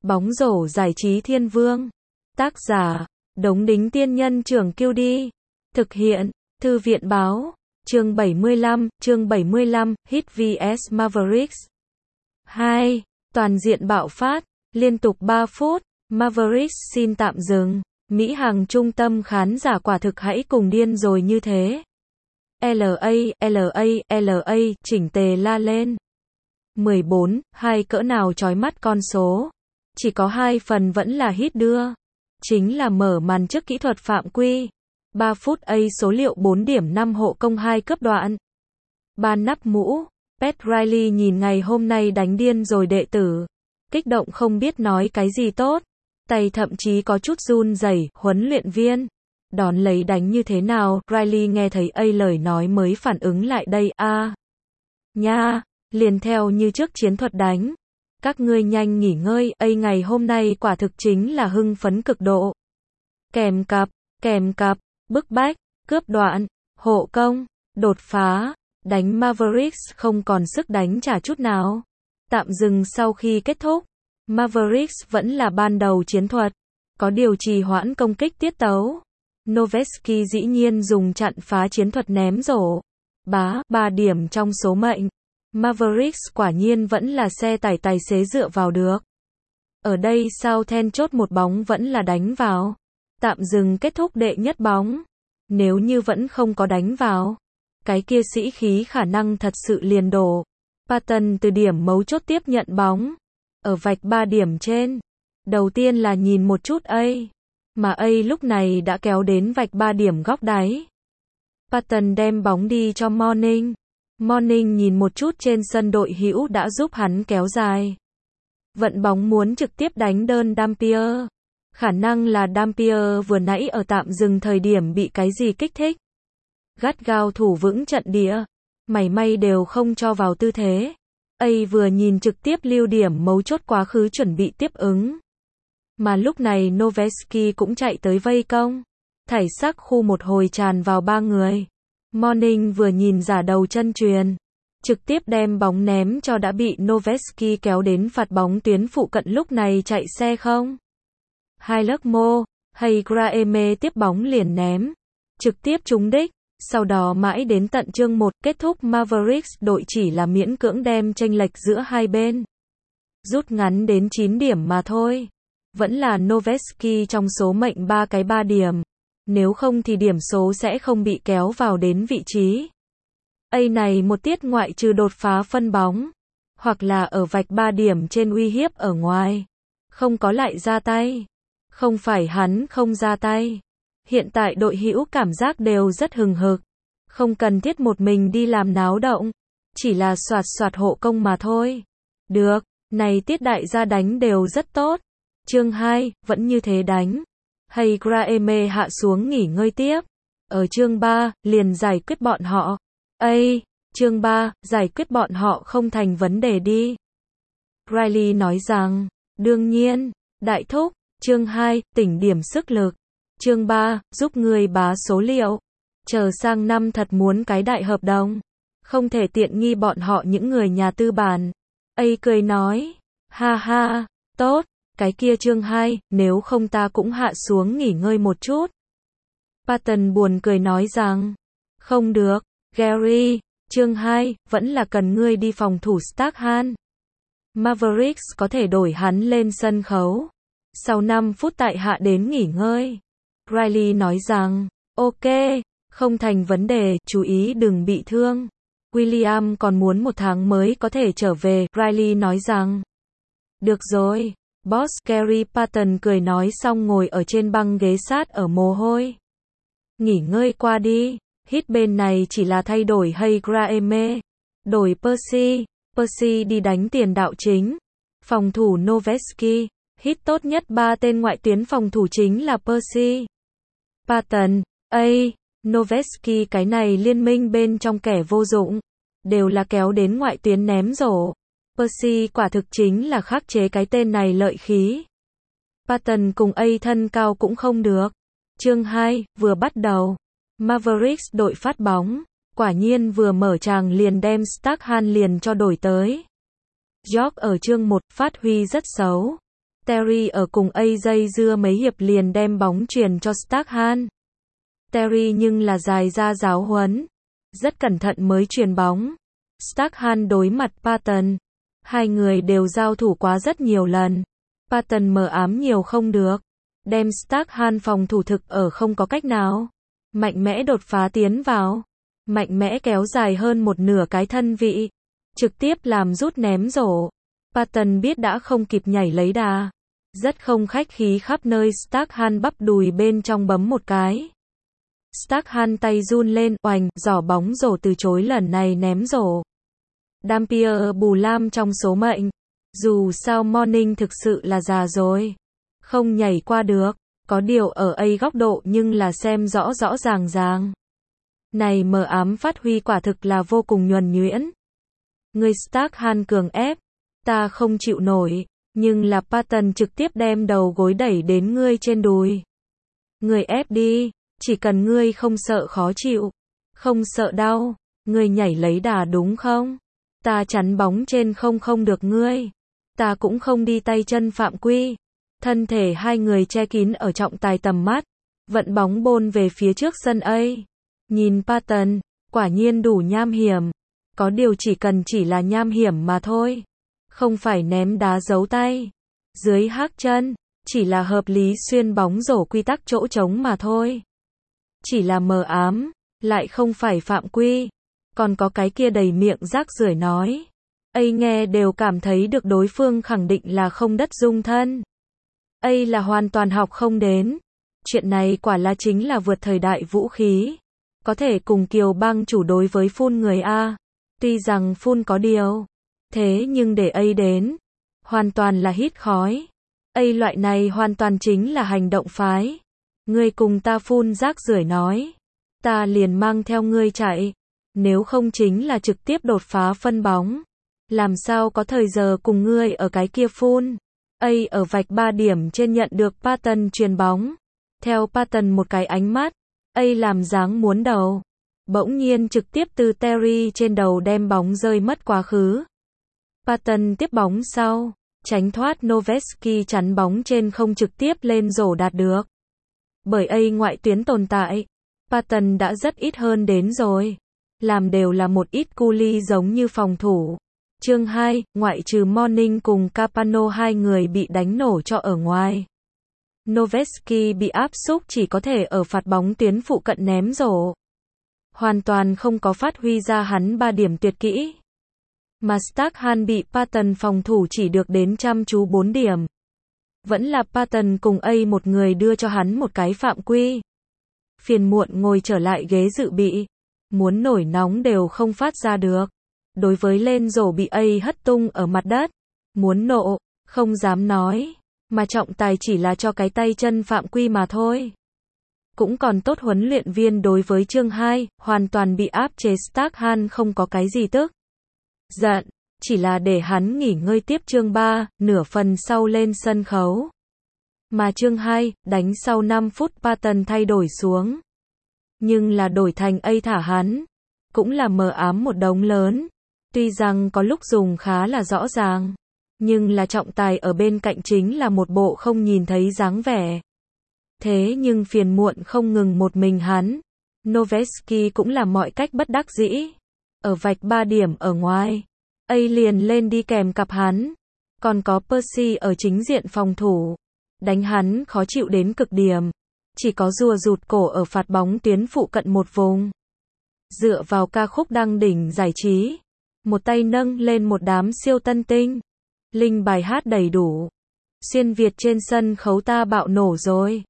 Bóng rổ giải trí thiên vương. Tác giả, Đống Đính Tiên Nhân Trưởng QD. Thực hiện, Thư viện Báo. Chương 75, Heat vs Mavericks. 2. Toàn diện bạo phát, liên tục 3 phút, Mavericks xin tạm dừng. Mỹ Hằng trung tâm khán giả quả thực hãy cùng điên rồi như thế. LA, chỉnh tề la lên. 14, hai cỡ nào chói mắt con số. Chỉ có 2 phần vẫn là Heat đưa. Chính là mở màn trước kỹ thuật phạm quy. 3 phút A số liệu 4 điểm 5 hộ công 2 cướp đoạn. Ban nắp mũ, Pat Riley nhìn ngày hôm nay đánh điên rồi đệ tử. Kích động không biết nói cái gì tốt. Tay thậm chí có chút run rẩy. Huấn luyện viên đón lấy đánh như thế nào? Riley nghe thấy A lời nói mới phản ứng lại đây. Nha, liền theo như trước chiến thuật đánh. Các ngươi nhanh nghỉ ngơi. A ngày hôm nay quả thực chính là hưng phấn cực độ. Kèm cặp, bức bách, cướp đoạn, hộ công, đột phá, đánh Mavericks không còn sức đánh trả chút nào. Tạm dừng sau khi kết thúc. Mavericks vẫn là ban đầu chiến thuật, có điều trì hoãn công kích tiết tấu. Nowitzki dĩ nhiên dùng chặn phá chiến thuật ném rổ. 3 điểm trong số mệnh. Mavericks quả nhiên vẫn là xe tải tài xế dựa vào được. Ở đây sao then chốt một bóng vẫn là đánh vào. Tạm dừng kết thúc đệ nhất bóng. Nếu như vẫn không có đánh vào, cái kia sĩ khí khả năng thật sự liền đổ. Patton từ điểm mấu chốt tiếp nhận bóng. Ở vạch 3 điểm trên. Đầu tiên là nhìn một chút A. Mà A lúc này đã kéo đến vạch 3 điểm góc đáy. Patton đem bóng đi cho Morning. Morning nhìn một chút trên sân đội hữu đã giúp hắn kéo dài. Vận bóng muốn trực tiếp đánh đơn Dampier. Khả năng là Dampier vừa nãy ở tạm dừng thời điểm bị cái gì kích thích. Gắt gao thủ vững trận địa. Mảy may đều không cho vào tư thế. A vừa nhìn trực tiếp lưu điểm mấu chốt quá khứ chuẩn bị tiếp ứng. Mà lúc này Nowitzki cũng chạy tới vây công. Thảy sắc khu một hồi tràn vào 3 người. Morning vừa nhìn giả đầu chân truyền. Trực tiếp đem bóng ném cho đã bị Nowitzki kéo đến phạt bóng tuyến phụ cận lúc này chạy xe không. Hai lớp mô, hay Graeme tiếp bóng liền ném. Trực tiếp trúng đích. Sau đó mãi đến tận chương 1 kết thúc Mavericks đội chỉ là miễn cưỡng đem chênh lệch giữa hai bên. Rút ngắn đến 9 điểm mà thôi. Vẫn là Nowitzki trong số mệnh 3 điểm. Nếu không thì điểm số sẽ không bị kéo vào đến vị trí. A này một tiết ngoại trừ đột phá phân bóng. Hoặc là ở vạch 3 điểm trên uy hiếp ở ngoài. Không có lại ra tay. Không phải hắn không ra tay. Hiện tại đội hữu cảm giác đều rất hừng hực. Không cần thiết một mình đi làm náo động. Chỉ là soạt hộ công mà thôi. Được, này tiết đại gia đánh đều rất tốt. Chương 2, vẫn như thế đánh. Hay Graeme hạ xuống nghỉ ngơi tiếp. Ở chương 3, liền giải quyết bọn họ. Chương 3, giải quyết bọn họ không thành vấn đề đi. Riley nói rằng, đương nhiên, đại thúc. Chương 2, tỉnh điểm sức lực. Chương 3, giúp người bá số liệu. Chờ sang năm thật muốn cái đại hợp đồng. Không thể tiện nghi bọn họ những người nhà tư bản. A cười nói. Ha, tốt. Cái kia chương 2, nếu không ta cũng hạ xuống nghỉ ngơi một chút. Patton buồn cười nói rằng. Không được, Gary. Chương 2, vẫn là cần ngươi đi phòng thủ Starkhan. Mavericks có thể đổi hắn lên sân khấu. Sau 5 phút tại hạ đến nghỉ ngơi. Riley nói rằng, ok, không thành vấn đề, chú ý đừng bị thương. William còn muốn 1 tháng mới có thể trở về, Riley nói rằng. Được rồi, boss. Gary Patton cười nói xong ngồi ở trên băng ghế sát ở mồ hôi. Nghỉ ngơi qua đi, Heat bên này chỉ là thay đổi hay Graeme. Đổi Percy đi đánh tiền đạo chính. Phòng thủ Nowitzki. Heat tốt nhất 3 tên ngoại tuyến phòng thủ chính là Percy, Patton, Nowitzki cái này liên minh bên trong kẻ vô dụng. Đều là kéo đến ngoại tuyến ném rổ. Percy quả thực chính là khắc chế cái tên này lợi khí. Patton cùng A thân cao cũng không được. Chương 2, vừa bắt đầu. Mavericks đội phát bóng. Quả nhiên vừa mở tràng liền đem Starkhan liền cho đổi tới. York ở chương 1 phát huy rất xấu. Terry ở cùng AJ dưa mấy hiệp liền đem bóng chuyền cho Starkhan. Terry nhưng là dài ra giáo huấn, rất cẩn thận mới chuyền bóng. Starkhan đối mặt Patton, hai người đều giao thủ quá rất nhiều lần. Patton mờ ám nhiều không được, đem Starkhan phòng thủ thực ở không có cách nào. Mạnh mẽ đột phá tiến vào, mạnh mẽ kéo dài hơn một nửa cái thân vị, trực tiếp làm rút ném rổ. Patton biết đã không kịp nhảy lấy đà, rất không khách khí khắp nơi Starkhan bắp đùi bên trong bấm một cái. Starkhan tay run lên, oành, giỏ bóng rổ từ chối lần này ném rổ. Dampier bù lam trong số mệnh. Dù sao Morning thực sự là già rồi, không nhảy qua được. Có điều ở A góc độ nhưng là xem rõ rõ ràng ràng. Này mờ ám phát huy quả thực là vô cùng nhuần nhuyễn. Người Starkhan cường ép, ta không chịu nổi, nhưng là Patton trực tiếp đem đầu gối đẩy đến ngươi trên đùi. Ngươi ép đi, chỉ cần ngươi không sợ khó chịu, không sợ đau, ngươi nhảy lấy đà đúng không? Ta chắn bóng trên không được ngươi. Ta cũng không đi tay chân phạm quy. Thân thể hai người che kín ở trọng tài tầm mắt, vận bóng bôn về phía trước sân A. Nhìn Patton, quả nhiên đủ nham hiểm. Có điều chỉ là nham hiểm mà thôi. Không phải ném đá giấu tay. Dưới hác chân, chỉ là hợp lý xuyên bóng rổ quy tắc chỗ trống mà thôi. Chỉ là mờ ám, lại không phải phạm quy. Còn có cái kia đầy miệng rác rưởi nói. A nghe đều cảm thấy được đối phương khẳng định là không đất dung thân. A là hoàn toàn học không đến. Chuyện này quả là chính là vượt thời đại vũ khí. Có thể cùng Kiều Bang chủ đối với phun người A. Tuy rằng phun có điều. Thế nhưng để A đến. Hoàn toàn là hít khói. A loại này hoàn toàn chính là hành động phái. Ngươi cùng ta phun rác rưởi nói. Ta liền mang theo ngươi chạy. Nếu không chính là trực tiếp đột phá phân bóng. Làm sao có thời giờ cùng ngươi ở cái kia phun. A ở vạch 3 điểm trên nhận được Patton chuyền bóng. Theo Patton một cái ánh mắt, A làm dáng muốn đầu. Bỗng nhiên trực tiếp từ Terry trên đầu đem bóng rơi mất quá khứ. Patton tiếp bóng sau, tránh thoát Nowitzki chắn bóng trên không trực tiếp lên rổ đạt được. Bởi A ngoại tuyến tồn tại, Patton đã rất ít hơn đến rồi. Làm đều là một ít cu ly giống như phòng thủ. Chương 2, ngoại trừ Morning cùng Capano hai người bị đánh nổ cho ở ngoài. Nowitzki bị áp xúc chỉ có thể ở phạt bóng tuyến phụ cận ném rổ. Hoàn toàn không có phát huy ra hắn 3 điểm tuyệt kỹ. Mà Starkhan bị Patton phòng thủ chỉ được đến chăm chú 4 điểm. Vẫn là Patton cùng A một người đưa cho hắn một cái phạm quy. Phiền muộn ngồi trở lại ghế dự bị. Muốn nổi nóng đều không phát ra được. Đối với lên rổ bị A hất tung ở mặt đất. Muốn nộ, không dám nói. Mà trọng tài chỉ là cho cái tay chân phạm quy mà thôi. Cũng còn tốt huấn luyện viên đối với chương 2, hoàn toàn bị áp chế Starkhan không có cái gì tức giận, chỉ là để hắn nghỉ ngơi tiếp chương 3, nửa phần sau lên sân khấu. Mà chương 2, đánh sau 5 phút Patton thay đổi xuống. Nhưng là đổi thành A thả hắn. Cũng là mờ ám một đống lớn. Tuy rằng có lúc dùng khá là rõ ràng. Nhưng là trọng tài ở bên cạnh chính là một bộ không nhìn thấy dáng vẻ. Thế nhưng phiền muộn không ngừng một mình hắn. Nowitzki cũng là mọi cách bất đắc dĩ. Ở vạch 3 điểm ở ngoài. A liền lên đi kèm cặp hắn. Còn có Percy ở chính diện phòng thủ. Đánh hắn khó chịu đến cực điểm. Chỉ có rùa rụt cổ ở phạt bóng tuyến phụ cận một vùng. Dựa vào ca khúc đăng đỉnh giải trí. Một tay nâng lên một đám siêu tân tinh. Linh bài hát đầy đủ. Xuyên Việt trên sân khấu ta bạo nổ rồi.